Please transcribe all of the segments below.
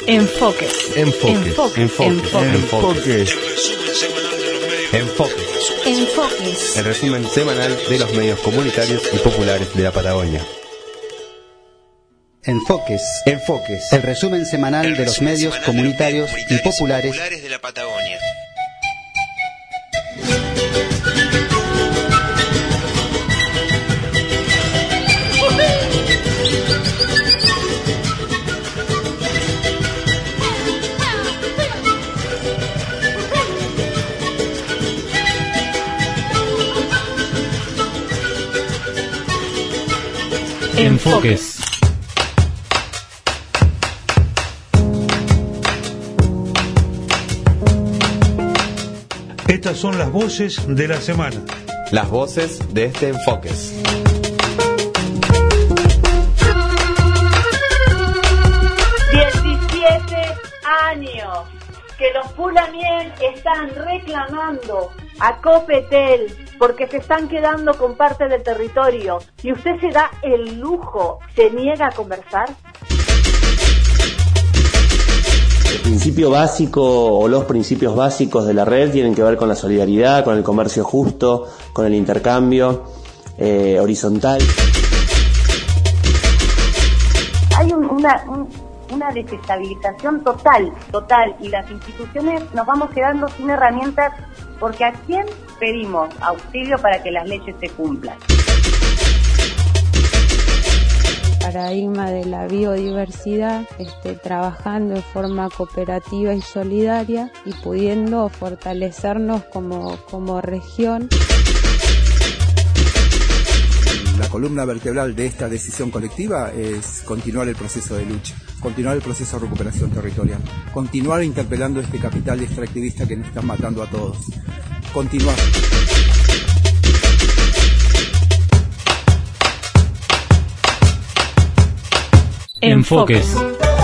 Enfoques. Enfoques. El resumen semanal de los medios comunitarios y populares de la Patagonia. Enfoques. El resumen semanal de los medios comunitarios y populares de la Patagonia. Enfoques. Estas son las voces de la semana. Las voces de este Enfoques. Años que los Pulamien están reclamando a Copetel porque se están quedando con parte del territorio y usted se da el lujo, se niega a conversar. El principio básico o los principios básicos de la red tienen que ver con la solidaridad, con el comercio justo, con el intercambio horizontal. Hay una desestabilización total, y las instituciones nos vamos quedando sin herramientas porque ¿a quién pedimos auxilio para que las leyes se cumplan? Paradigma de la biodiversidad, trabajando de forma cooperativa y solidaria y pudiendo fortalecernos como región. La columna vertebral de esta decisión colectiva es continuar el proceso de lucha, continuar el proceso de recuperación territorial, continuar interpelando este capital extractivista que nos está matando a todos, continuar. Enfoques.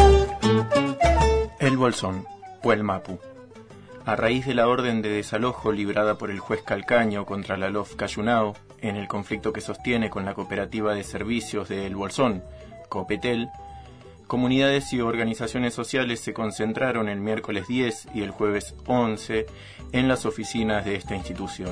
El Bolsón, Puelmapu. A raíz de la orden de desalojo librada por el juez Calcaño contra la LOF Cayunao, en el conflicto que sostiene con la cooperativa de servicios de El Bolsón, Copetel, comunidades y organizaciones sociales se concentraron el miércoles 10 y el jueves 11 en las oficinas de esta institución.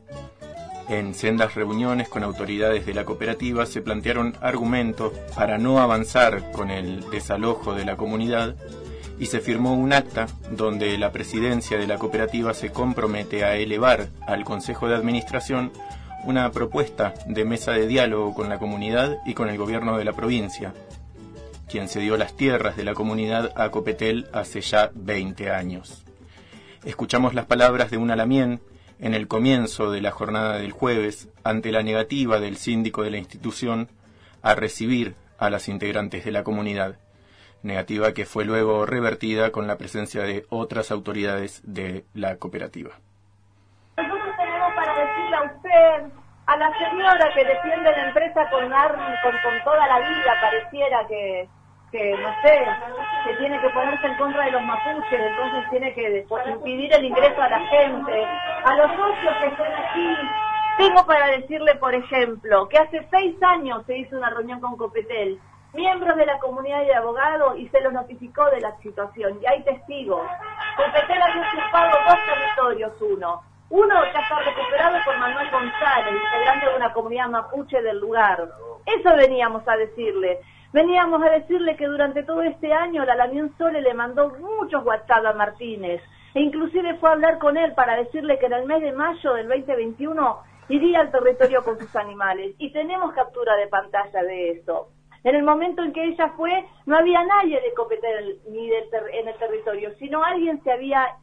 En sendas reuniones con autoridades de la cooperativa se plantearon argumentos para no avanzar con el desalojo de la comunidad y se firmó un acta donde la presidencia de la cooperativa se compromete a elevar al Consejo de Administración una propuesta de mesa de diálogo con la comunidad y con el gobierno de la provincia, quien cedió las tierras de la comunidad a Copetel hace ya 20 años. Escuchamos las palabras de una lamien en el comienzo de la jornada del jueves ante la negativa del síndico de la institución a recibir a las integrantes de la comunidad, negativa que fue luego revertida con la presencia de otras autoridades de la cooperativa. Nosotros tenemos para decirle a usted, a la señora que defiende la empresa con toda la vida, pareciera que no sé, que tiene que ponerse en contra de los mapuches, entonces tiene que impedir el ingreso a la gente, a los socios que están aquí. Tengo para decirle, por ejemplo, que hace 6 años se hizo una reunión con Copetel, miembros de la comunidad de abogados, y se los notificó de la situación, y hay testigos. Copetel había ocupado 2 territorios, uno ya está recuperado por Manuel González, integrante de una comunidad mapuche del lugar. Eso veníamos a decirle. Veníamos a decirle que durante todo este año la Lamien Sole le mandó muchos WhatsApp a Martínez, e inclusive fue a hablar con él para decirle que en el mes de mayo del 2021 iría al territorio con sus animales. Y tenemos captura de pantalla de eso. En el momento en que ella fue, no había nadie de Copetel ni en el territorio, sino alguien se habría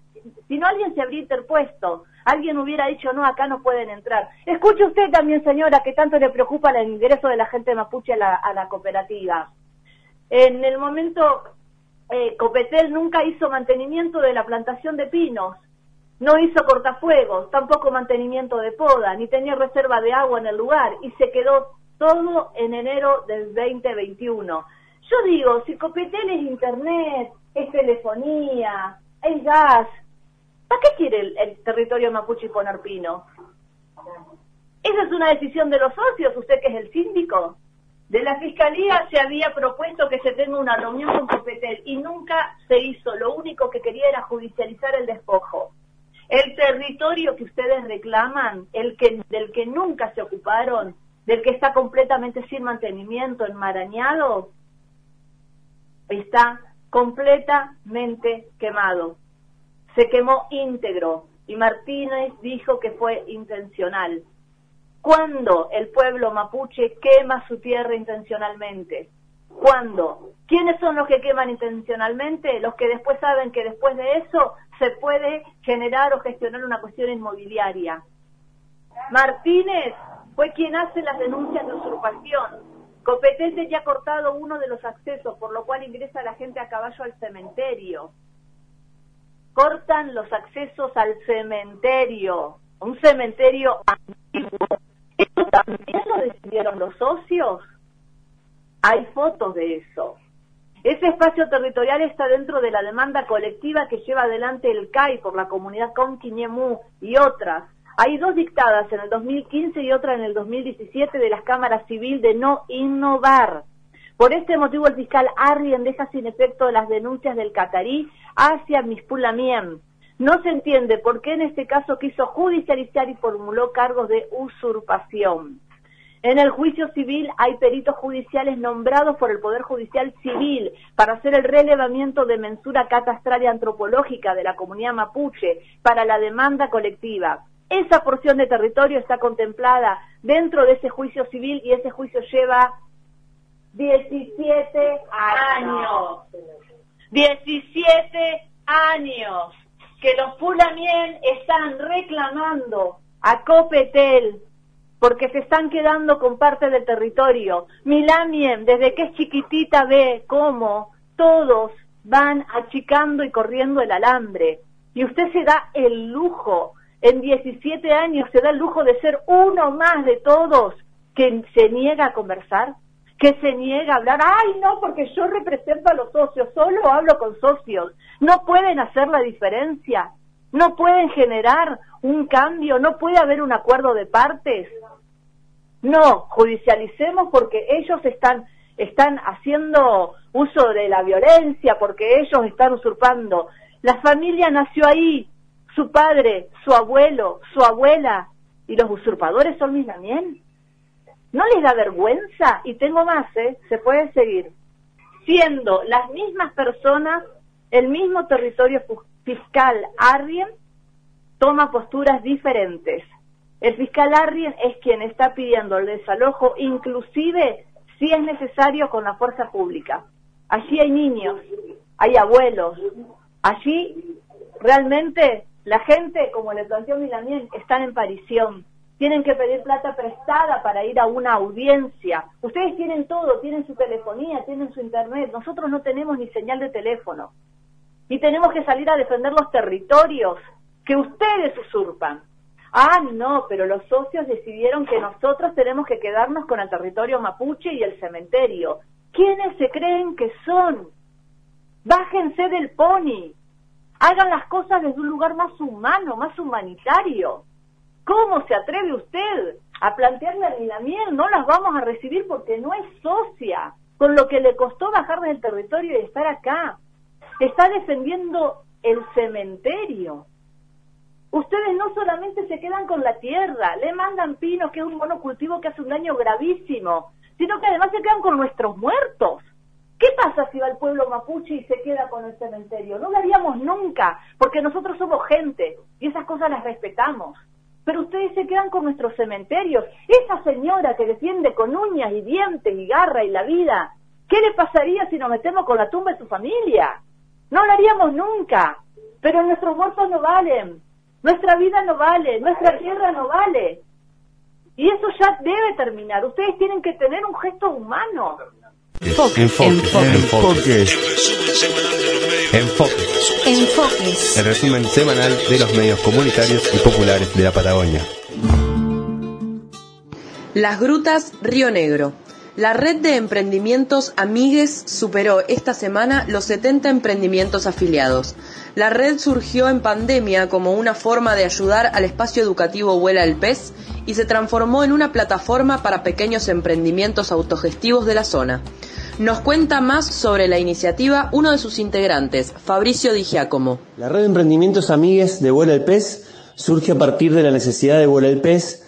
interpuesto, alguien hubiera dicho, no, acá no pueden entrar. Escuche usted también, señora, que tanto le preocupa el ingreso de la gente mapuche a la cooperativa. En el momento, Copetel nunca hizo mantenimiento de la plantación de pinos, no hizo cortafuegos, tampoco mantenimiento de poda, ni tenía reserva de agua en el lugar, y se quedó todo en enero del 2021. Yo digo, si Copetel es internet, es telefonía, es gas, ¿para qué quiere el territorio mapuche poner pino? ¿Esa es una decisión de los socios, usted que es el síndico? De la Fiscalía se había propuesto que se tenga una reunión con Copetel y nunca se hizo. Lo único que quería era judicializar el despojo. El territorio que ustedes reclaman, del que nunca se ocuparon, del que está completamente sin mantenimiento, enmarañado, está completamente quemado. Se quemó íntegro y Martínez dijo que fue intencional. ¿Cuándo el pueblo mapuche quema su tierra intencionalmente? ¿Cuándo? ¿Quiénes son los que queman intencionalmente? Los que después saben que después de eso se puede generar o gestionar una cuestión inmobiliaria. Martínez fue quien hace las denuncias de usurpación. Copetel ya ha cortado uno de los accesos, por lo cual ingresa la gente a caballo al cementerio. Cortan los accesos al cementerio, un cementerio antiguo. ¿Esto también lo decidieron los socios? Hay fotos de eso. Ese espacio territorial está dentro de la demanda colectiva que lleva adelante el CAI por la comunidad Conquiñemú y otras. Hay 2 dictadas en el 2015 y otra en el 2017 de las cámaras civil de no innovar. Por este motivo el fiscal Arrien deja sin efecto las denuncias del catarí hacia Mispulamien. No se entiende por qué en este caso quiso judicializar y formuló cargos de usurpación. En el juicio civil hay peritos judiciales nombrados por el Poder Judicial Civil para hacer el relevamiento de mensura catastral y antropológica de la comunidad mapuche para la demanda colectiva. Esa porción de territorio está contemplada dentro de ese juicio civil y ese juicio lleva 17 años. 17 años que los Pulamien están reclamando a Copetel porque se están quedando con parte del territorio. Milamien, desde que es chiquitita, ve cómo todos van achicando y corriendo el alambre. Y usted se da el lujo, en 17 años se da el lujo de ser uno más de todos que se niega a conversar, que se niega a hablar. ¡Ay, no, porque yo represento a los socios, solo hablo con socios! No pueden hacer la diferencia, no pueden generar un cambio, no puede haber un acuerdo de partes. No, judicialicemos porque ellos están haciendo uso de la violencia, porque ellos están usurpando. La familia nació ahí, su padre, su abuelo, su abuela, y los usurpadores son Milamien. ¿No les da vergüenza? Y tengo más, se puede seguir. Siendo las mismas personas, el mismo territorio fiscal Arrien toma posturas diferentes. El fiscal Arrien es quien está pidiendo el desalojo, inclusive si es necesario con la fuerza pública. Allí hay niños, hay abuelos, allí realmente la gente, como le planteó Milamien, están en parición. Tienen que pedir plata prestada para ir a una audiencia. Ustedes tienen todo, tienen su telefonía, tienen su internet. Nosotros no tenemos ni señal de teléfono. Y tenemos que salir a defender los territorios que ustedes usurpan. Ah, no, pero los socios decidieron que nosotros tenemos que quedarnos con el territorio mapuche y el cementerio. ¿Quiénes se creen que son? Bájense del pony. Hagan las cosas desde un lugar más humano, más humanitario. ¿Cómo se atreve usted a plantearle a Milamien? No las vamos a recibir porque no es socia, con lo que le costó bajar del territorio y estar acá. Está defendiendo el cementerio. Ustedes no solamente se quedan con la tierra, le mandan pinos, que es un monocultivo que hace un daño gravísimo, sino que además se quedan con nuestros muertos. ¿Qué pasa si va el pueblo mapuche y se queda con el cementerio? No lo haríamos nunca, porque nosotros somos gente y esas cosas las respetamos. Pero ustedes se quedan con nuestros cementerios. Esa señora que defiende con uñas y dientes y garra y la vida, ¿qué le pasaría si nos metemos con la tumba de su familia? No lo haríamos nunca, pero nuestros muertos no valen. Nuestra vida no vale, nuestra tierra no vale. Y eso ya debe terminar. Ustedes tienen que tener un gesto humano. Enfoques. El resumen semanal de los medios comunitarios y populares de la Patagonia. Las Grutas Río Negro. La red de emprendimientos Amigues superó esta semana los 70 emprendimientos afiliados. La red surgió en pandemia como una forma de ayudar al espacio educativo Vuela el Pez y se transformó en una plataforma para pequeños emprendimientos autogestivos de la zona. Nos cuenta más sobre la iniciativa uno de sus integrantes, Fabricio Di Giacomo. La red de emprendimientos Amigues de Vuela el Pez surge a partir de la necesidad de Vuela el Pez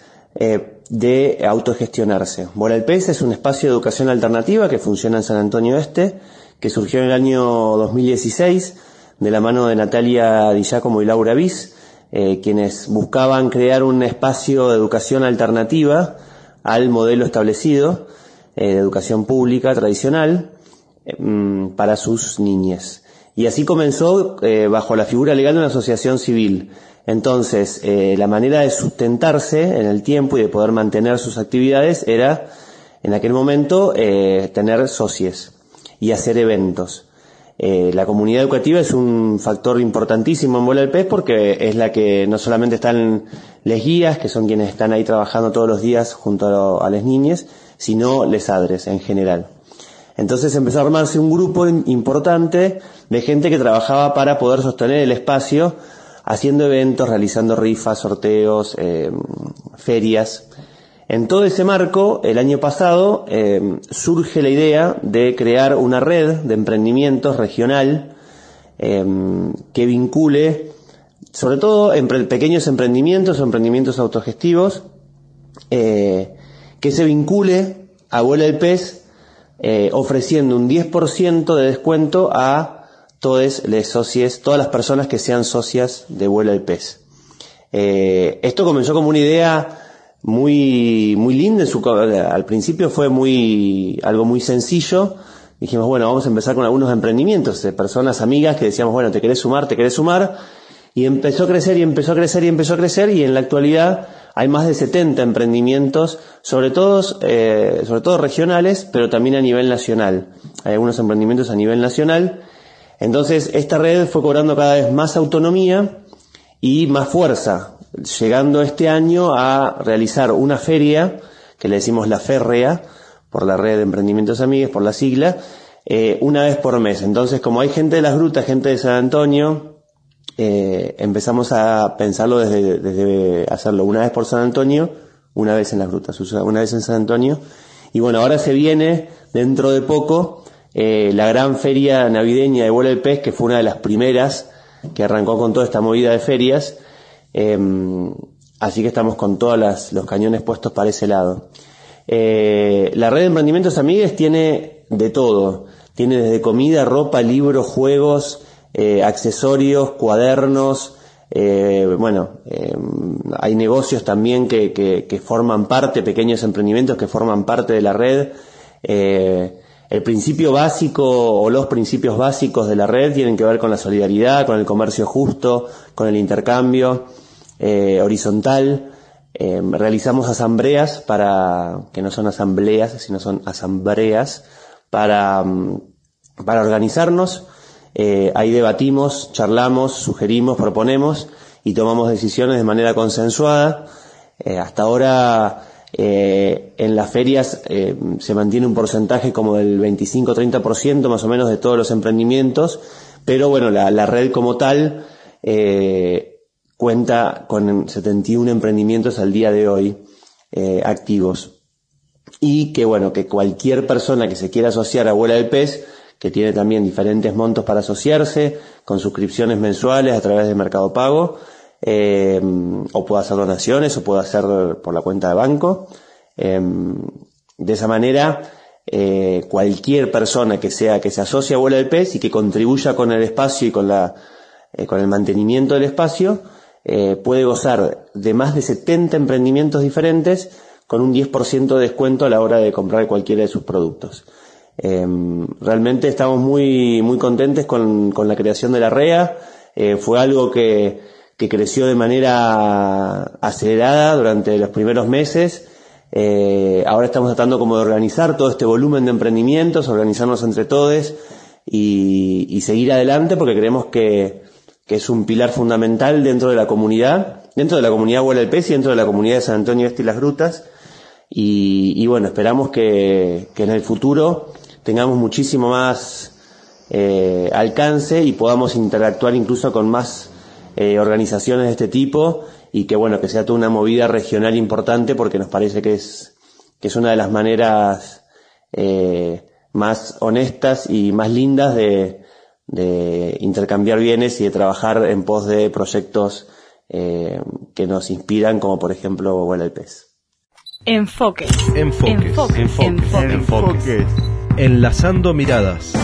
de autogestionarse. Vuela el Pez es un espacio de educación alternativa que funciona en San Antonio Este, que surgió en el año 2016 de la mano de Natalia Di Giacomo y Laura Bis, quienes buscaban crear un espacio de educación alternativa al modelo establecido de educación pública tradicional para sus niñas. Y así comenzó bajo la figura legal de una asociación civil. Entonces, la manera de sustentarse en el tiempo y de poder mantener sus actividades era, en aquel momento, tener socios y hacer eventos. La comunidad educativa es un factor importantísimo en Vuela el Pez porque es la que no solamente están les guías, que son quienes están ahí trabajando todos los días junto a las niñas, sino les adres en general. Entonces empezó a armarse un grupo importante de gente que trabajaba para poder sostener el espacio, haciendo eventos, realizando rifas, sorteos, ferias. En todo ese marco, el año pasado, surge la idea de crear una red de emprendimientos regional que vincule, sobre todo pequeños emprendimientos o emprendimientos autogestivos, que se vincule a Vuela el Pez, ofreciendo un 10% de descuento a todas las personas que sean socias de Vuela el Pez. Esto comenzó como una idea muy linda. Al principio fue algo muy sencillo. Dijimos, bueno, vamos a empezar con algunos emprendimientos de personas amigas que decíamos, bueno, ¿te querés sumar? Y empezó a crecer y en la actualidad hay más de 70 emprendimientos, sobre todo regionales, pero también a nivel nacional. Hay algunos emprendimientos a nivel nacional. Entonces, esta red fue cobrando cada vez más autonomía y más fuerza, llegando este año a realizar una feria, que le decimos la Férrea, por la red de emprendimientos Amigues, por la sigla, una vez por mes. Entonces, como hay gente de Las Grutas, gente de San Antonio, empezamos a pensarlo desde hacerlo una vez por San Antonio, una vez en Las Grutas, una vez en San Antonio. Y bueno, ahora se viene, dentro de poco, la gran feria navideña de Vuela el Pez, que fue una de las primeras que arrancó con toda esta movida de ferias, así que estamos con todos los cañones puestos para ese lado. La red de emprendimientos Amigues tiene de todo, tiene desde comida, ropa, libros, juegos, accesorios, cuadernos, hay negocios también que forman parte, pequeños emprendimientos que forman parte de la red. El principio básico o los principios básicos de la red tienen que ver con la solidaridad, con el comercio justo, con el intercambio horizontal. Realizamos asambleas que no son asambleas, sino son asambleas para organizarnos. Ahí debatimos, charlamos, sugerimos, proponemos y tomamos decisiones de manera consensuada. Hasta ahora en las ferias se mantiene un porcentaje como del 25-30% más o menos de todos los emprendimientos, pero bueno, la red como tal cuenta con 71 emprendimientos al día de hoy activos. Y que cualquier persona que se quiera asociar a Vuela el Pez, que tiene también diferentes montos para asociarse, con suscripciones mensuales a través de Mercado Pago, o puede hacer donaciones, o puede hacer por la cuenta de banco. De esa manera, cualquier persona que se asocie a Vuela el Pez y que contribuya con el espacio y con el mantenimiento del espacio, puede gozar de más de 70 emprendimientos diferentes con un 10% de descuento a la hora de comprar cualquiera de sus productos. Realmente estamos muy contentos con la creación de la REA. Fue algo que creció de manera acelerada durante los primeros meses. Ahora estamos tratando como de organizar todo este volumen de emprendimientos, organizarnos entre todos y seguir adelante, porque creemos que es un pilar fundamental dentro de la comunidad Vuela el Pez y dentro de la comunidad de San Antonio Este y Las Grutas. y bueno, esperamos que en el futuro tengamos muchísimo más alcance y podamos interactuar incluso con más organizaciones de este tipo, y que bueno, que sea toda una movida regional importante, porque nos parece que es una de las maneras más honestas y más lindas de intercambiar bienes y de trabajar en pos de proyectos que nos inspiran, como por ejemplo Vuela el Pez. Enfoques. Enlazando miradas.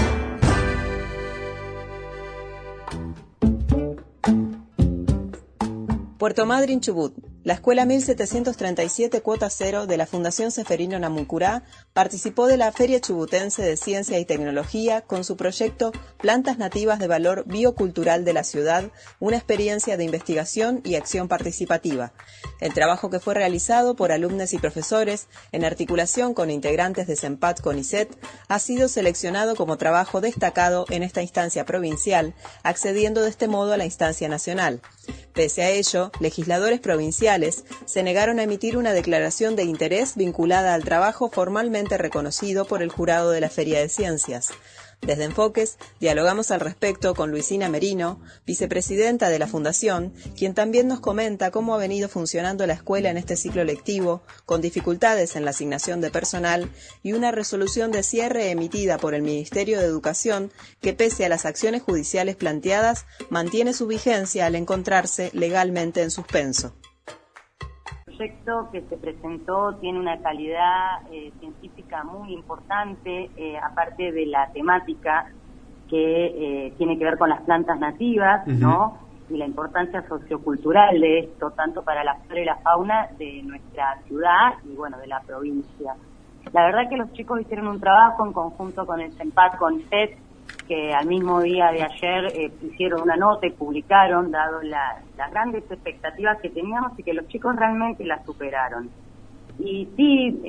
Puerto Madryn, Chubut. La Escuela 1737 Cuota Cero de la Fundación Ceferino Namuncurá participó de la Feria Chubutense de Ciencia y Tecnología con su proyecto Plantas Nativas de Valor Biocultural de la Ciudad, una experiencia de investigación y acción participativa. El trabajo, que fue realizado por alumnos y profesores en articulación con integrantes de CEMPAT CONICET, ha sido seleccionado como trabajo destacado en esta instancia provincial, accediendo de este modo a la instancia nacional. Pese a ello, legisladores provinciales se negaron a emitir una declaración de interés vinculada al trabajo formalmente reconocido por el jurado de la Feria de Ciencias. Desde Enfoques, dialogamos al respecto con Luisina Merino, vicepresidenta de la Fundación, quien también nos comenta cómo ha venido funcionando la escuela en este ciclo lectivo, con dificultades en la asignación de personal y una resolución de cierre emitida por el Ministerio de Educación que, pese a las acciones judiciales planteadas, mantiene su vigencia al encontrarse legalmente en suspenso. El proyecto que se presentó tiene una calidad científica muy importante, aparte de la temática que tiene que ver con las plantas nativas, ¿no? Y la importancia sociocultural de esto, tanto para la flora y la fauna de nuestra ciudad y, bueno, de la provincia. La verdad que los chicos hicieron un trabajo en conjunto con el CEMPAT CONICET, que al mismo día de ayer hicieron una nota y publicaron, dado las grandes expectativas que teníamos y que los chicos realmente las superaron. Y sí,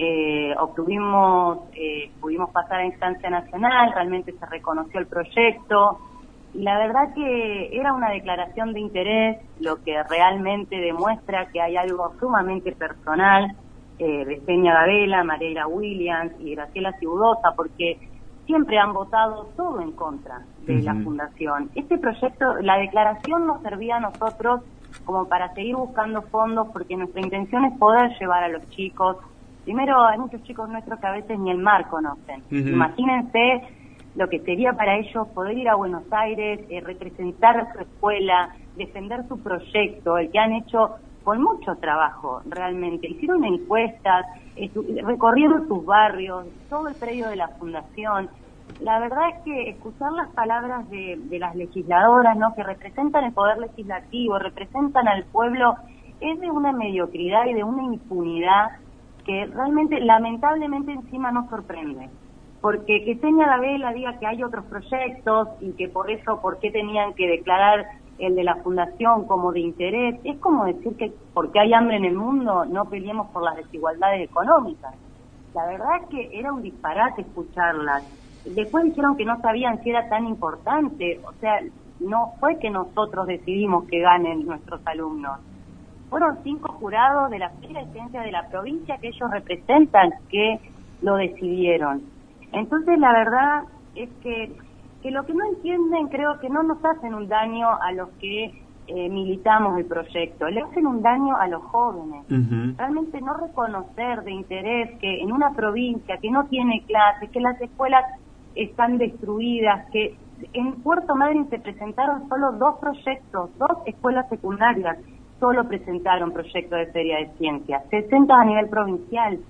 pudimos pasar a instancia nacional, realmente se reconoció el proyecto, y la verdad que era una declaración de interés, lo que realmente demuestra que hay algo sumamente personal de Peña Gabela, Mareira Williams y Graciela Cibudosa, porque siempre han votado todo en contra de la Fundación. Este proyecto, la declaración nos servía a nosotros como para seguir buscando fondos, porque nuestra intención es poder llevar a los chicos. Primero, hay muchos chicos nuestros que a veces ni el mar conocen. Imagínense lo que sería para ellos poder ir a Buenos Aires, representar su escuela, defender su proyecto, el que han hecho con mucho trabajo, realmente. Hicieron encuestas, recorrieron sus barrios, todo el predio de la Fundación. La verdad es que escuchar las palabras de las legisladoras, ¿no?, que representan el poder legislativo, representan al pueblo, es de una mediocridad y de una impunidad que realmente, lamentablemente, encima nos sorprende. Porque que Peña Gabela diga que hay otros proyectos y que por eso, ¿por qué tenían que declarar el de la Fundación como de interés? Es como decir que porque hay hambre en el mundo no peleemos por las desigualdades económicas. La verdad es que era un disparate escucharlas. Después dijeron que no sabían si era tan importante. O sea, no fue que nosotros decidimos que ganen nuestros alumnos. Fueron 5 jurados de la Feria de Ciencias de la provincia que ellos representan que lo decidieron. Entonces, la verdad es que lo que no entienden, creo que no nos hacen un daño a los que militamos el proyecto, le hacen un daño a los jóvenes. Realmente no reconocer de interés que en una provincia que no tiene clases, que las escuelas están destruidas, que en Puerto Madryn se presentaron solo 2 proyectos, 2 escuelas secundarias solo presentaron proyectos de Feria de Ciencias, 60 a nivel provincial.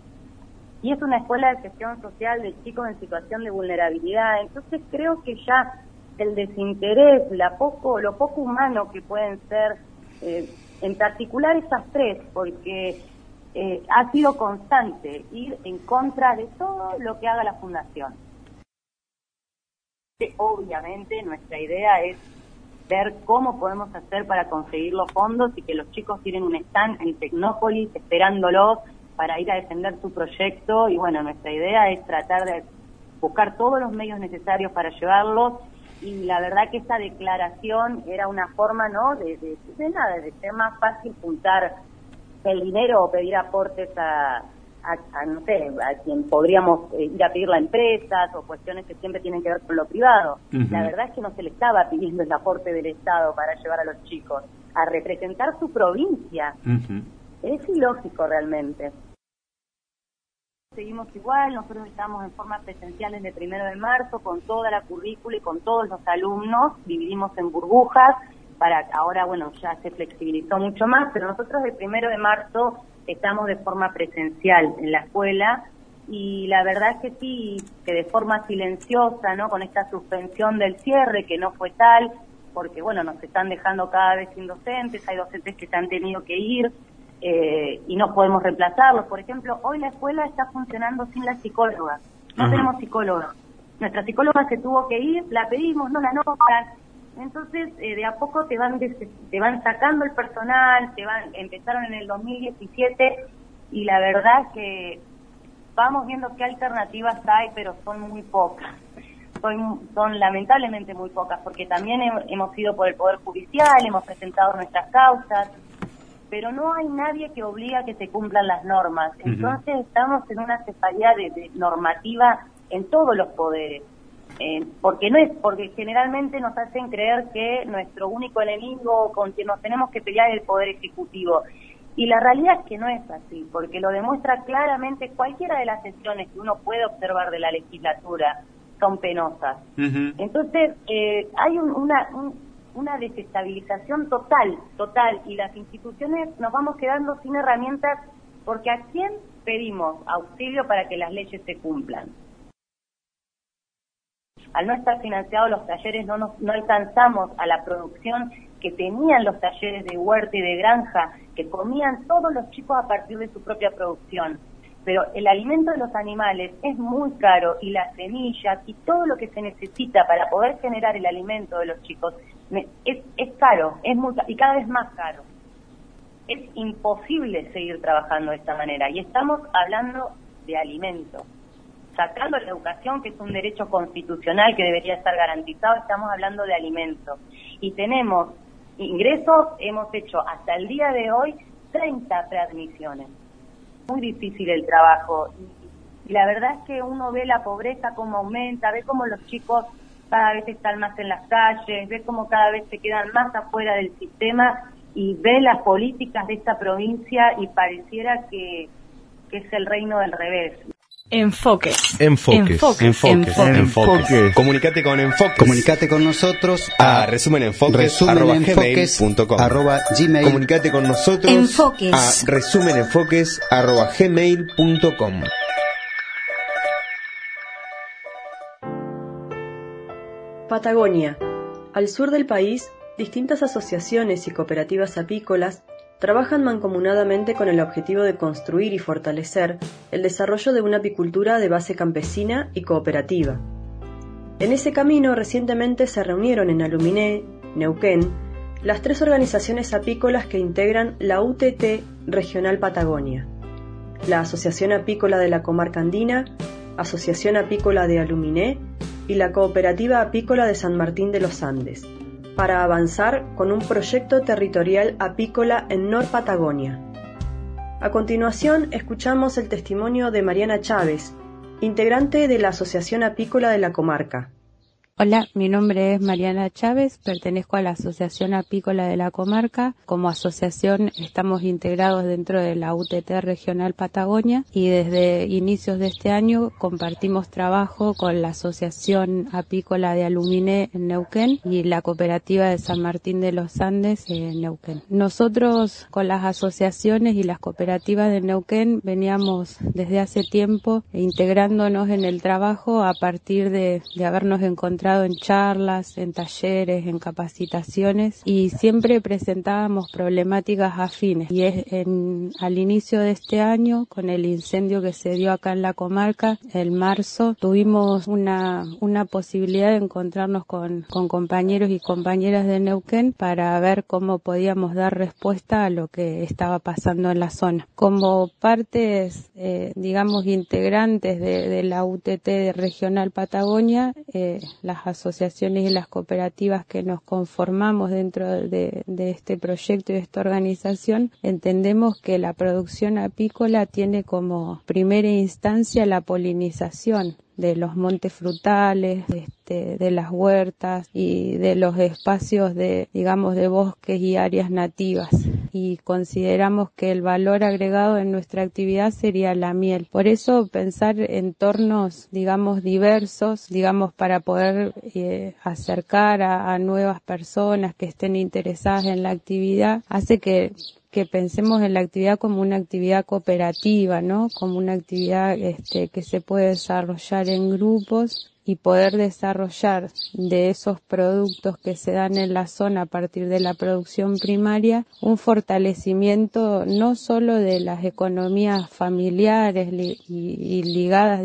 Y es una escuela de gestión social de chicos en situación de vulnerabilidad. Entonces creo que ya el desinterés, lo poco humano que pueden ser, en particular esas 3, porque ha sido constante ir en contra de todo lo que haga la Fundación. Obviamente nuestra idea es ver cómo podemos hacer para conseguir los fondos y que los chicos tienen un stand en Tecnópolis esperándolos para ir a defender su proyecto, y bueno, nuestra idea es tratar de buscar todos los medios necesarios para llevarlos, y la verdad que esta declaración era una forma, ¿no?, de ser más fácil juntar el dinero o pedir aportes a no sé, a quien podríamos ir a pedirle a empresas o cuestiones que siempre tienen que ver con lo privado. La verdad es que no se le estaba pidiendo el aporte del Estado para llevar a los chicos a representar su provincia. Es ilógico realmente. Seguimos igual, nosotros estamos en forma presencial desde 1 de marzo con toda la currícula y con todos los alumnos, dividimos en burbujas, ahora bueno, ya se flexibilizó mucho más, pero nosotros de 1 de marzo estamos de forma presencial en la escuela y la verdad es que sí, que de forma silenciosa, ¿no? Con esta suspensión del cierre que no fue tal, porque bueno, nos están dejando cada vez sin docentes, hay docentes que se han tenido que ir, y no podemos reemplazarlos. Por ejemplo, hoy la escuela está funcionando sin la psicóloga. No tenemos psicóloga. Nuestra psicóloga se tuvo que ir, la pedimos, no la nombran. Entonces, de a poco te van sacando el personal, empezaron en el 2017 y la verdad es que vamos viendo qué alternativas hay, pero son muy pocas. Son lamentablemente muy pocas, porque también hemos ido por el Poder Judicial, hemos presentado nuestras causas, pero no hay nadie que obliga a que se cumplan las normas. Entonces estamos en una cefalea de normativa en todos los poderes, porque generalmente nos hacen creer que nuestro único enemigo con quien nos tenemos que pelear es el Poder Ejecutivo. Y la realidad es que no es así, porque lo demuestra claramente cualquiera de las sesiones que uno puede observar de la legislatura, son penosas. Entonces hay una desestabilización total, y las instituciones nos vamos quedando sin herramientas, porque ¿a quién pedimos auxilio para que las leyes se cumplan? Al no estar financiados los talleres no alcanzamos a la producción que tenían los talleres de huerta y de granja, que comían todos los chicos a partir de su propia producción. Pero el alimento de los animales es muy caro y las semillas y todo lo que se necesita para poder generar el alimento de los chicos es caro, es muy y cada vez más caro. Es imposible seguir trabajando de esta manera y estamos hablando de alimento. Sacando la educación, que es un derecho constitucional que debería estar garantizado, estamos hablando de alimento. Y tenemos ingresos, hemos hecho hasta el día de hoy 30 preadmisiones. Muy difícil el trabajo y la verdad es que uno ve la pobreza como aumenta, ve como los chicos cada vez están más en las calles, ve como cada vez se quedan más afuera del sistema y ve las políticas de esta provincia y pareciera que es el reino del revés. Enfoques. Comunicate con Enfoques. Comunicate con nosotros a resumenenfoques@gmail.com. Comunicate con nosotros Enfoques. a resumenenfoques@gmail.com. Patagonia. Al sur del país, distintas asociaciones y cooperativas apícolas trabajan mancomunadamente con el objetivo de construir y fortalecer el desarrollo de una apicultura de base campesina y cooperativa. En ese camino, recientemente se reunieron en Aluminé, Neuquén, las 3 organizaciones apícolas que integran la UTT Regional Patagonia: la Asociación Apícola de la Comarca Andina, Asociación Apícola de Aluminé y la Cooperativa Apícola de San Martín de los Andes, para avanzar con un proyecto territorial apícola en Nor Patagonia. A continuación, escuchamos el testimonio de Mariana Chávez, integrante de la Asociación Apícola de la Comarca. Hola, mi nombre es Mariana Chávez, pertenezco a la Asociación Apícola de la Comarca. Como asociación estamos integrados dentro de la UTT Regional Patagonia y desde inicios de este año compartimos trabajo con la Asociación Apícola de Aluminé en Neuquén y la Cooperativa de San Martín de los Andes en Neuquén. Nosotros con las asociaciones y las cooperativas de Neuquén veníamos desde hace tiempo integrándonos en el trabajo a partir de habernos encontrado en charlas, en talleres, en capacitaciones y siempre presentábamos problemáticas afines. Y al inicio de este año, con el incendio que se dio acá en la comarca, en marzo, tuvimos una posibilidad de encontrarnos con compañeros y compañeras de Neuquén para ver cómo podíamos dar respuesta a lo que estaba pasando en la zona. Como partes, digamos, integrantes de la UTT Regional Patagonia, las asociaciones y las cooperativas que nos conformamos dentro de este proyecto y de esta organización, entendemos que la producción apícola tiene como primera instancia la polinización de los montes frutales, de las huertas y de los espacios de bosques y áreas nativas. Y consideramos que el valor agregado en nuestra actividad sería la miel. Por eso pensar entornos, diversos, para poder acercar a nuevas personas que estén interesadas en la actividad, hace que pensemos en la actividad como una actividad cooperativa, ¿no? Como una actividad que se puede desarrollar en grupos y poder desarrollar de esos productos que se dan en la zona a partir de la producción primaria un fortalecimiento no solo de las economías familiares y ligadas,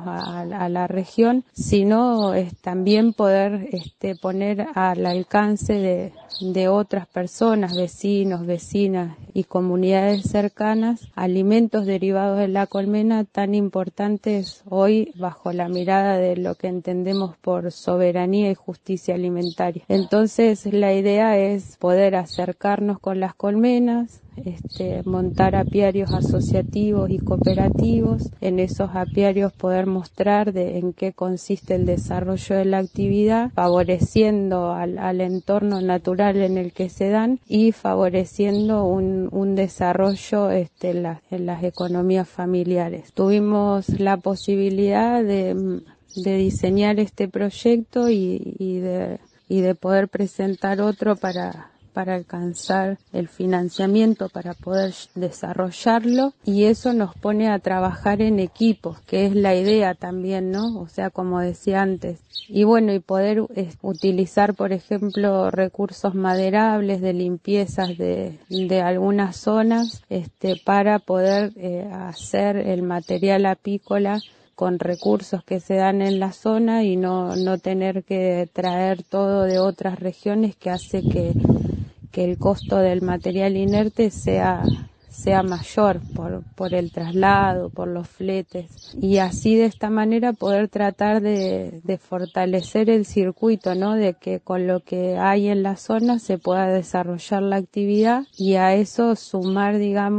a la región, sino también poder poner al alcance de otras personas, vecinos, vecinas y comunidades cercanas, alimentos derivados de la colmena tan importantes hoy bajo la mirada de lo que entendemos por soberanía y justicia alimentaria. Entonces la idea es poder acercarnos con las colmenas, montar apiarios asociativos y cooperativos, en esos apiarios poder mostrar en qué consiste el desarrollo de la actividad, favoreciendo al entorno natural en el que se dan y favoreciendo un desarrollo en las economías familiares. Tuvimos la posibilidad de diseñar este proyecto y de poder presentar otro para alcanzar el financiamiento para poder desarrollarlo, y eso nos pone a trabajar en equipos, que es la idea también, ¿no? O sea, como decía antes. Y poder utilizar, por ejemplo, recursos maderables de limpiezas de algunas zonas, para poder hacer el material apícola con recursos que se dan en la zona y no tener que traer todo de otras regiones, que hace que el costo del material inerte sea mayor por el traslado, por los fletes, y así de esta manera poder tratar de fortalecer el circuito, ¿no? De que con lo que hay en la zona se pueda desarrollar la actividad y a eso sumar,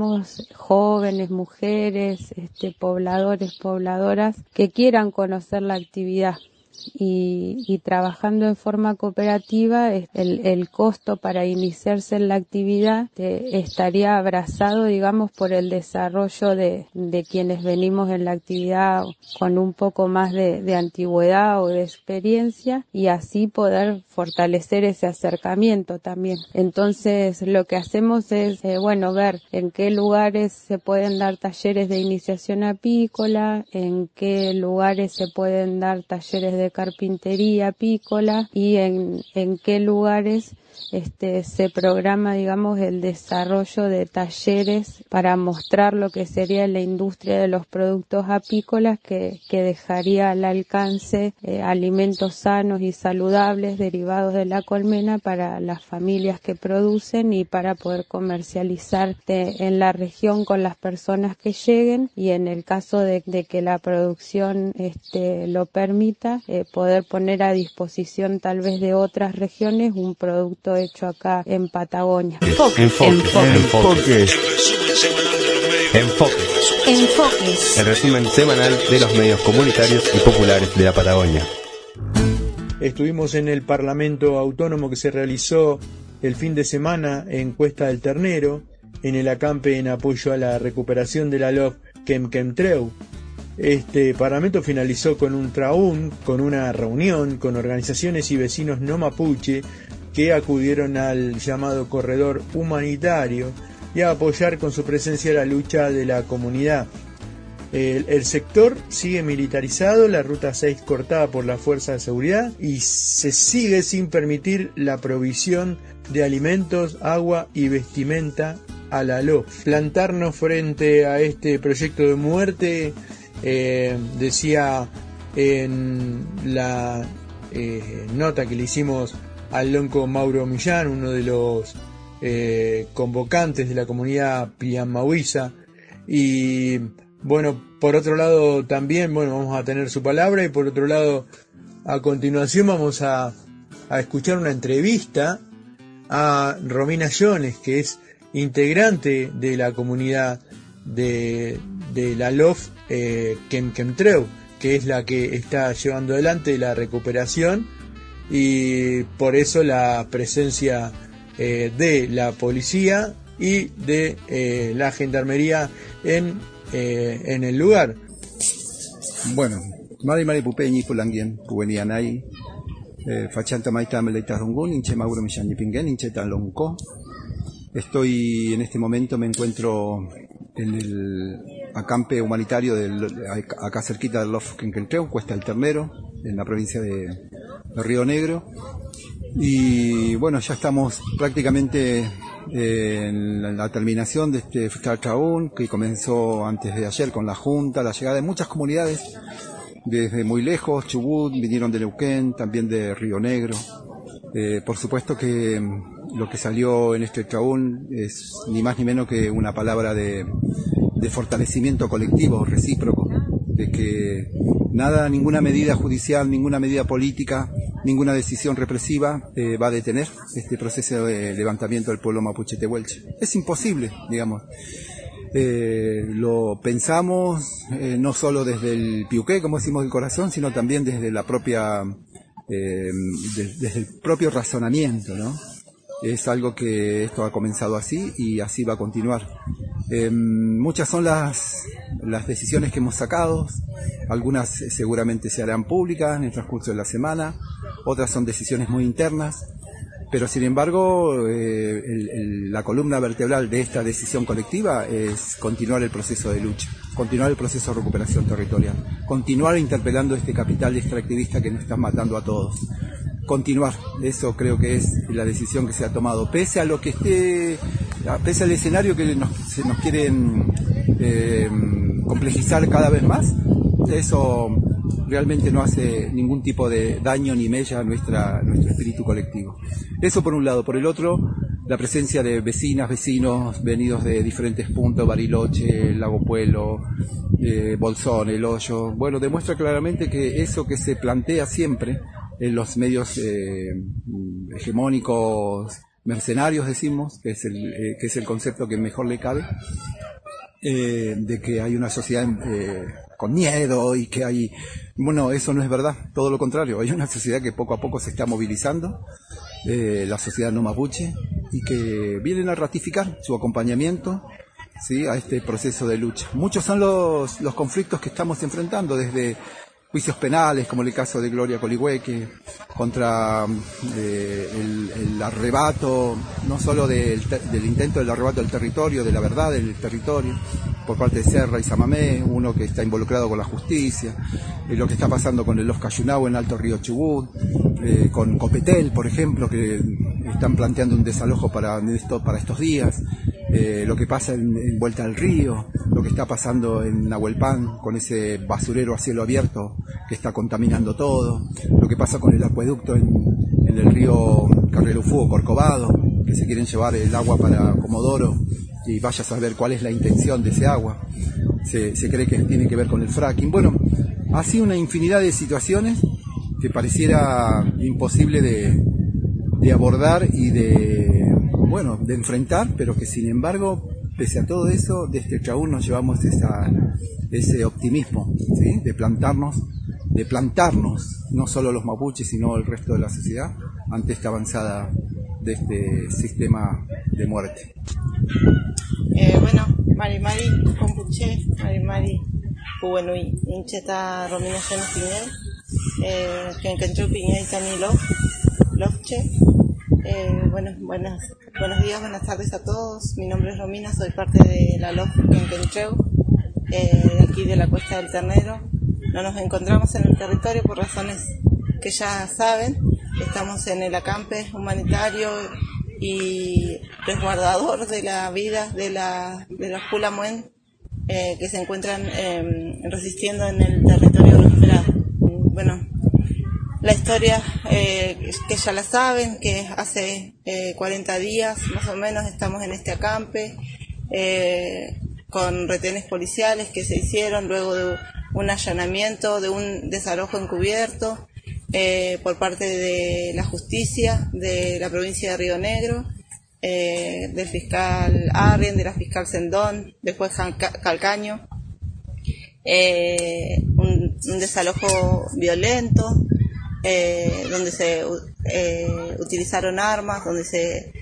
jóvenes, mujeres, pobladores, pobladoras que quieran conocer la actividad. Y trabajando en forma cooperativa, el costo para iniciarse en la actividad estaría abrazado, por el desarrollo de quienes venimos en la actividad con un poco más de antigüedad o de experiencia, y así poder fortalecer ese acercamiento también. Entonces, lo que hacemos es, ver en qué lugares se pueden dar talleres de iniciación apícola, en qué lugares se pueden dar talleres de carpintería apícola y en qué lugares se programa, el desarrollo de talleres para mostrar lo que sería la industria de los productos apícolas que dejaría al alcance alimentos sanos y saludables derivados de la colmena para las familias que producen y para poder comercializar en la región con las personas que lleguen, y en el caso de que la producción lo permita, poder poner a disposición tal vez de otras regiones un producto hecho acá en Patagonia. Enfoques. El resumen semanal de los medios comunitarios y populares de la Patagonia. Estuvimos en el Parlamento Autónomo que se realizó el fin de semana en Cuesta del Ternero, en el acampe en apoyo a la recuperación de la LOF Quemquemtreu. Este Parlamento finalizó con un traún, con una reunión con organizaciones y vecinos no mapuche que acudieron al llamado corredor humanitario y a apoyar con su presencia la lucha de la comunidad. El sector sigue militarizado, la ruta 6 cortada por la fuerza de seguridad, y se sigue sin permitir la provisión de alimentos, agua y vestimenta a la LOF. Plantarnos frente a este proyecto de muerte, decía en la nota que le hicimos al lonco Mauro Millán, uno de los convocantes de la comunidad Pianmahuiza. Y por otro lado también, vamos a tener su palabra, y por otro lado A continuación vamos a escuchar una entrevista a Romina Jones, que es integrante de la comunidad de la LOF Quemquemtreu, que es la que está llevando adelante la recuperación, y por eso la presencia de la policía y de la gendarmería en el lugar. Bueno, Mari Pupeñi Pulangien, Puenianay, Fachanta Maita Meleita Rungun, Inche Mauro Michani Inche Talonco. Estoy en este momento, me encuentro en el acampe humanitario acá cerquita del Lof Quenquentreu, Cuesta del Ternero, en la provincia de Río Negro. Y bueno, ya estamos prácticamente en la terminación de este Festachaún, que comenzó antes de ayer con la Junta, la llegada de muchas comunidades desde muy lejos. Chubut, vinieron de Neuquén, también de Río Negro. Por supuesto que lo que salió en este Chaún es ni más ni menos que una palabra de fortalecimiento colectivo, recíproco, de que ninguna medida judicial, ninguna medida política, ninguna decisión represiva va a detener este proceso de levantamiento del pueblo mapuche tehuelche. Es imposible, digamos. Lo pensamos no solo desde el piuqué, como decimos, del corazón, sino también desde la propia desde el propio razonamiento, ¿no? Es algo que esto ha comenzado así y así va a continuar. Muchas son las decisiones que hemos sacado, algunas seguramente se harán públicas en el transcurso de la semana, otras son decisiones muy internas, pero sin embargo la columna vertebral de esta decisión colectiva es continuar el proceso de lucha, continuar el proceso de recuperación territorial, continuar interpelando este capital extractivista que nos está matando a todos. Continuar, eso creo que es la decisión que se ha tomado, pese a lo que pese al escenario que se nos quieren complejizar cada vez más. Eso realmente no hace ningún tipo de daño ni mella a nuestro espíritu colectivo. Eso por un lado. Por el otro, la presencia de vecinos venidos de diferentes puntos, Bariloche, Lago Puelo, Bolsón, El Hoyo, bueno, demuestra claramente que eso que se plantea siempre en los medios hegemónicos mercenarios, decimos, que es el concepto que mejor le cabe, de que hay una sociedad con miedo y que hay... Bueno, eso no es verdad, todo lo contrario, hay una sociedad que poco a poco se está movilizando, la sociedad no mapuche, y que vienen a ratificar su acompañamiento, ¿sí?, a este proceso de lucha. Muchos son los conflictos que estamos enfrentando, desde juicios penales, como el caso de Gloria Coligüeque, contra el arrebato, no solo del intento del arrebato del territorio, de la verdad del territorio, por parte de Serra y Samamé, uno que está involucrado con la justicia, lo que está pasando con el Lof Cayunao en Alto Río Chubut, con Copetel, por ejemplo, que están planteando un desalojo para estos días, lo que pasa en Vuelta al Río, lo que está pasando en Nahuelpan con ese basurero a cielo abierto que está contaminando todo, lo que pasa con el acueducto en el río Carrelufú o Corcovado, que se quieren llevar el agua para Comodoro y vaya a saber cuál es la intención de ese agua. Se cree que tiene que ver con el fracking. Bueno, así una infinidad de situaciones que pareciera imposible de abordar y de enfrentar, pero que sin embargo, pese a todo eso, desde Chaún nos llevamos ese optimismo, ¿sí?, de plantarnos, no solo los mapuches, sino el resto de la sociedad, ante esta avanzada de este sistema de muerte. Mari Compuche, Mari Pubenui, Incheta Romina Jones Piñel, Quenquentreu Piñel Tani Lofche. Buenos días, buenas tardes a todos. Mi nombre es Romina, soy parte de la LOF Quenquentreu, de aquí de la Cuesta del Ternero. No nos encontramos en el territorio por razones que ya saben. Estamos en el acampe humanitario y resguardador de la vida de los Pulamuen que se encuentran resistiendo en el territorio recuperado. La historia que ya la saben, que hace 40 días más o menos estamos en este acampe con retenes policiales que se hicieron luego de un allanamiento, de un desalojo encubierto, por parte de la justicia de la provincia de Río Negro, del fiscal Arrien, de la fiscal Sendón, del juez Calcaño, un desalojo violento, donde se utilizaron armas, donde se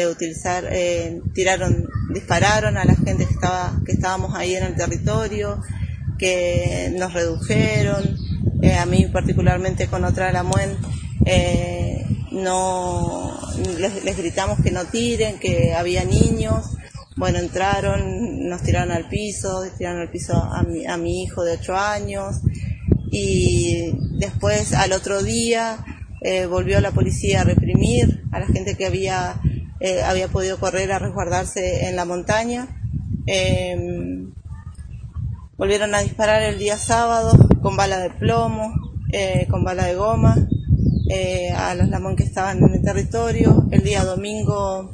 dispararon a la gente que estábamos ahí en el territorio, que nos redujeron, a mí particularmente con otra de la MUEN, les gritamos que no tiren, que había niños. Bueno, entraron, nos tiraron al piso a mi hijo de 8 años, y después al otro día volvió la policía a reprimir a la gente que había podido correr a resguardarse en la montaña. Volvieron a disparar el día sábado con bala de plomo, con bala de goma, a los lamón que estaban en el territorio. El día domingo,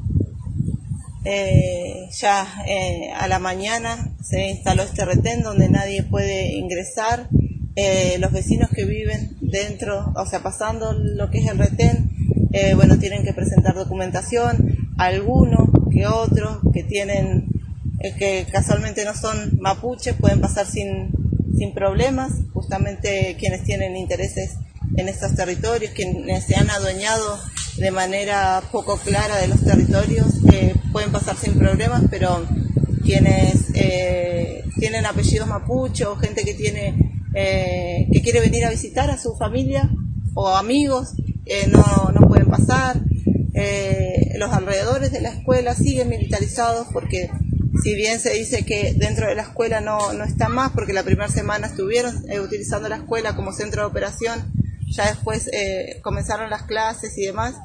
a la mañana, se instaló este retén donde nadie puede ingresar. Los vecinos que viven dentro, o sea, pasando lo que es el retén, tienen que presentar documentación. Algunos que otros que tienen, que casualmente no son mapuches, pueden pasar sin problemas. Justamente quienes tienen intereses en estos territorios, quienes se han adueñado de manera poco clara de los territorios, pueden pasar sin problemas, pero quienes tienen apellidos mapuche o gente que quiere venir a visitar a su familia o amigos, no pueden pasar. Los alrededores de la escuela siguen militarizados, porque si bien se dice que dentro de la escuela no está más, porque la primera semana estuvieron utilizando la escuela como centro de operación, ya después comenzaron las clases y demás,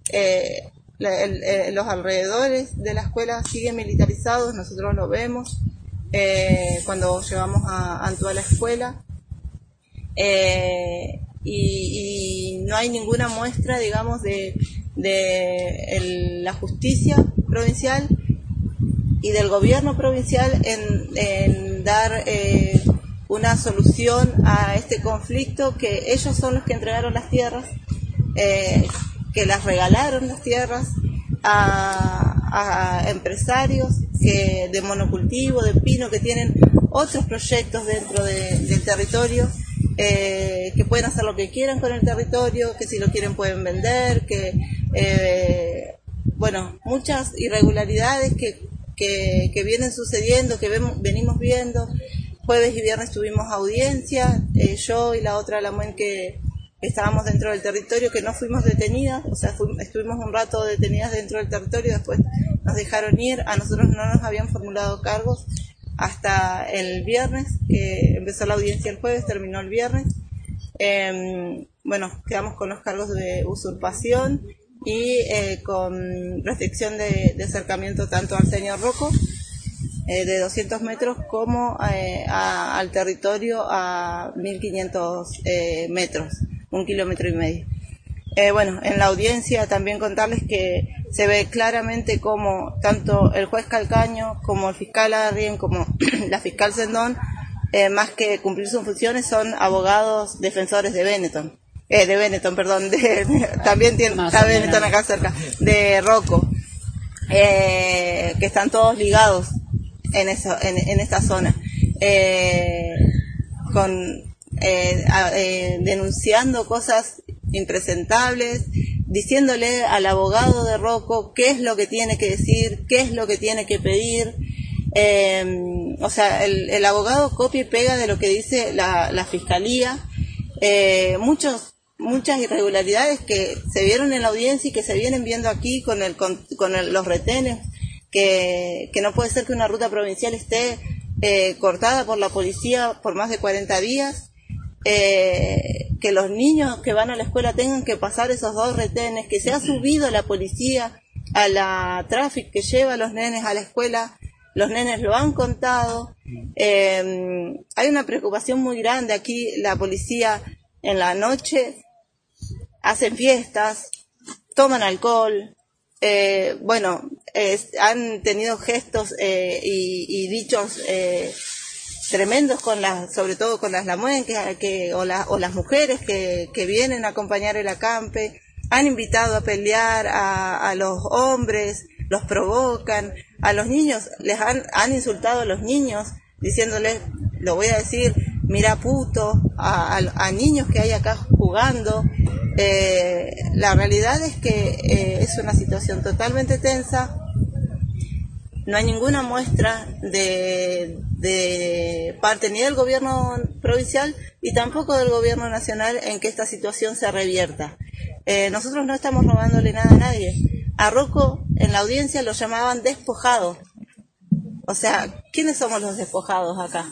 los alrededores de la escuela siguen militarizados. Nosotros lo vemos cuando llevamos a Antúa a la escuela, y no hay ninguna muestra, digamos, de la justicia provincial y del gobierno provincial en dar una solución a este conflicto, que ellos son los que entregaron las tierras, que las regalaron las tierras a empresarios de monocultivo, de pino, que tienen otros proyectos dentro del territorio, que pueden hacer lo que quieran con el territorio, que si lo quieren pueden vender, muchas irregularidades que vienen sucediendo, que venimos viendo. Jueves y viernes tuvimos audiencia, yo y la otra, la MUEN, que estábamos dentro del territorio, que no fuimos detenidas, o sea, estuvimos un rato detenidas dentro del territorio, después nos dejaron ir. A nosotros no nos habían formulado cargos hasta el viernes, que empezó la audiencia el jueves, terminó el viernes. Quedamos con los cargos de usurpación y con restricción de acercamiento tanto al señor Rocco, de 200 metros, como al territorio a 1500 metros, 1,5 kilómetros. En la audiencia también contarles que se ve claramente como tanto el juez Calcaño como el fiscal Arrien como la fiscal Sendón, más que cumplir sus funciones, son abogados defensores de Benetton. También está Benetton acá cerca, de Rocco, que están todos ligados en esta zona, denunciando cosas impresentables, diciéndole al abogado de Rocco qué es lo que tiene que decir, qué es lo que tiene que pedir. El abogado copia y pega de lo que dice la fiscalía. Muchas irregularidades que se vieron en la audiencia y que se vienen viendo aquí con los retenes, que no puede ser que una ruta provincial esté cortada por la policía por más de 40 días, que los niños que van a la escuela tengan que pasar esos 2 retenes, que se ha subido la policía a la tráfico que lleva a los nenes a la escuela. Los nenes lo han contado. Hay una preocupación muy grande aquí. La policía en la noche hacen fiestas, toman alcohol, han tenido gestos y dichos tremendos sobre todo con las lamuén o las mujeres que vienen a acompañar el acampe. Han invitado a pelear a los hombres, los provocan, a los niños, han insultado a los niños, diciéndoles, lo voy a decir, mira puto, a niños que hay acá jugando. La realidad es que es una situación totalmente tensa. No hay ninguna muestra de parte ni del gobierno provincial y tampoco del gobierno nacional en que esta situación se revierta. Nosotros no estamos robándole nada a nadie. A Rocco en la audiencia lo llamaban despojado. O sea, ¿quiénes somos los despojados acá?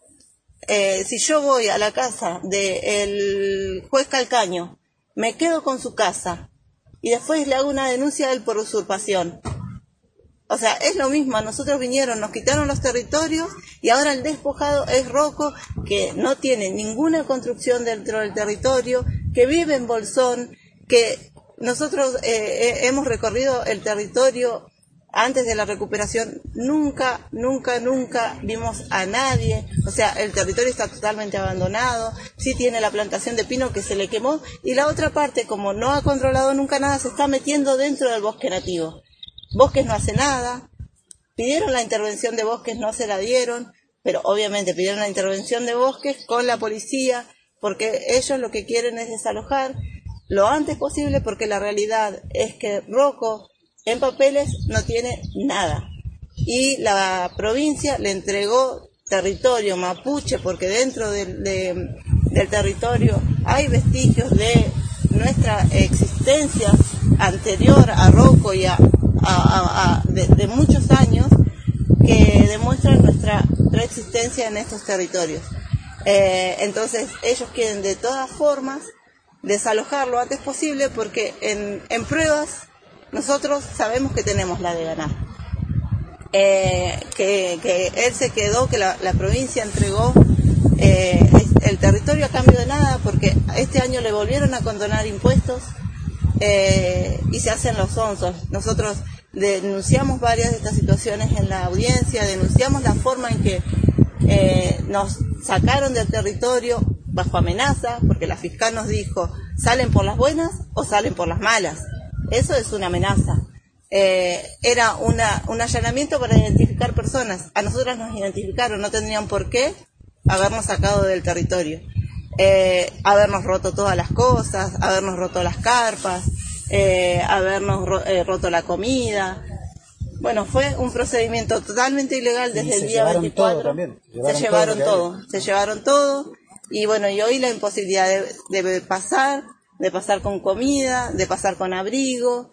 Si yo voy a la casa del juez Calcaño, me quedo con su casa y después le hago una denuncia a él por usurpación. O sea, es lo mismo, a nosotros vinieron, nos quitaron los territorios y ahora el despojado es Rocco, que no tiene ninguna construcción dentro del territorio, que vive en Bolsón, que nosotros hemos recorrido el territorio antes de la recuperación, nunca vimos a nadie. O sea, el territorio está totalmente abandonado, sí tiene la plantación de pino que se le quemó y la otra parte, como no ha controlado nunca nada, se está metiendo dentro del bosque nativo. Bosques no hace nada, pidieron la intervención de Bosques, no se la dieron, pero obviamente pidieron la intervención de Bosques con la policía, porque ellos lo que quieren es desalojar lo antes posible, porque la realidad es que Rocco en papeles no tiene nada. Y la provincia le entregó territorio mapuche, porque dentro del territorio hay vestigios de nuestra existencia anterior a Rocco y de muchos años que demuestran nuestra preexistencia en estos territorios. Entonces ellos quieren de todas formas desalojar lo antes posible, porque en pruebas nosotros sabemos que tenemos la de ganar. Que él se quedó, que la provincia entregó el territorio a cambio de nada, porque este año le volvieron a condonar impuestos y se hacen los onzos. Nosotros denunciamos varias de estas situaciones en la audiencia, denunciamos la forma en que nos sacaron del territorio bajo amenaza, porque la fiscal nos dijo, ¿salen por las buenas o salen por las malas? Eso es una amenaza. Era un allanamiento para identificar personas. A nosotras nos identificaron, no tendrían por qué habernos sacado del territorio. Habernos roto todas las cosas, habernos roto las carpas, habernos roto la comida. Bueno, fue un procedimiento totalmente ilegal desde el día 24. Se llevaron todo. Y bueno, y hoy la imposibilidad de pasar con comida, de pasar con abrigo,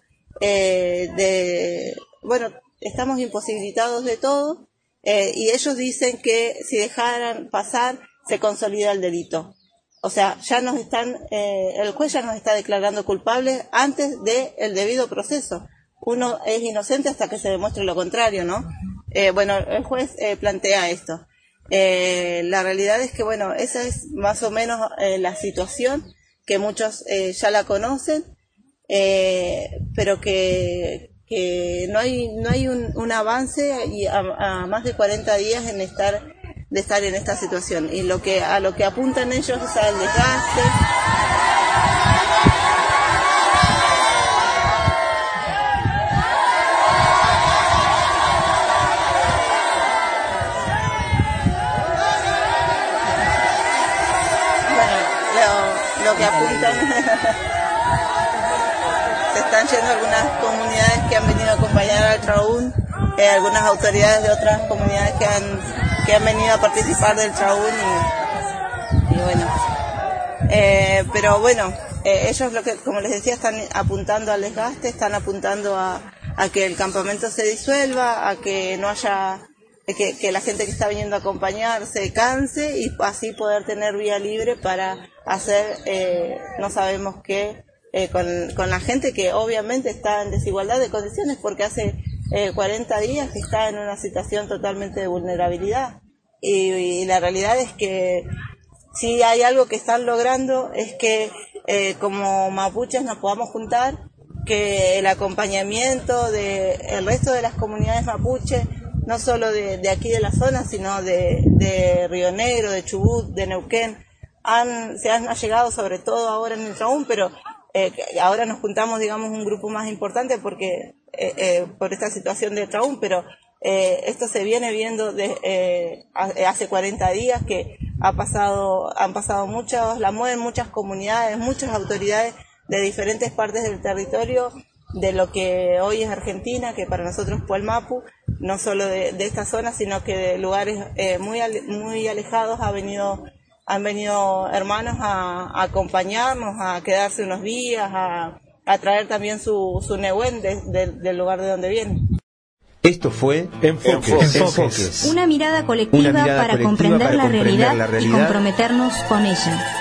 bueno, estamos imposibilitados de todo, y ellos dicen que si dejaran pasar se consolida el delito. O sea, ya nos están, el juez ya nos está declarando culpables antes del debido proceso. Uno es inocente hasta que se demuestre lo contrario, ¿no? Bueno, el juez plantea esto. La realidad es que, bueno, esa es más o menos la situación, que muchos ya la conocen, pero que no hay un avance y a más de 40 días de estar en esta situación. Y a lo que apuntan ellos es al desgaste. Lo que apuntan, se están yendo algunas comunidades que han venido a acompañar al Traún, algunas autoridades de otras comunidades que han venido a participar del Traún y bueno, pero bueno, ellos como les decía, están apuntando al desgaste, están apuntando a que el campamento se disuelva, a que no haya, que la gente que está viniendo a acompañar se canse y así poder tener vía libre para hacer no sabemos qué con la gente que obviamente está en desigualdad de condiciones, porque hace 40 días que está en una situación totalmente de vulnerabilidad, y la realidad es que si hay algo que están logrando es que como mapuches nos podamos juntar, que el acompañamiento del resto de las comunidades mapuche no solo de aquí de la zona, sino de Río Negro, de Chubut, de Neuquén, se han llegado sobre todo ahora en el Traún, pero ahora nos juntamos, digamos, un grupo más importante porque por esta situación de Traún, pero esto se viene viendo hace 40 días que han pasado muchas comunidades, muchas autoridades de diferentes partes del territorio de lo que hoy es Argentina, que para nosotros fue el Mapu, no solo de esta zona, sino que de lugares muy alejados han venido hermanos a acompañarnos, a quedarse unos días, a traer también su Nehuen del lugar de donde vienen. Esto fue Enfoques. Una mirada colectiva para comprender la realidad y comprometernos con ella.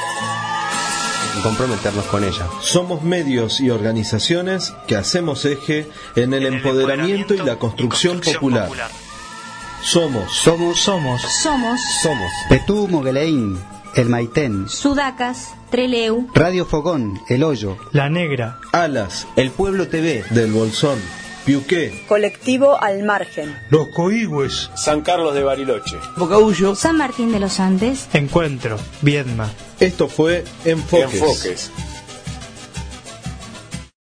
Somos medios y organizaciones que hacemos eje en el empoderamiento y la construcción popular. Somos Petú Mogueleín, El Maitén, Sudacas, Treleu, Radio Fogón, El Hoyo, La Negra, Alas, El Pueblo TV, Del Bolsón, Piuqué, Colectivo Al Margen, Los Coigües, San Carlos de Bariloche, Bocaullo, San Martín de los Andes, Encuentro, Viedma. Esto fue Enfoques.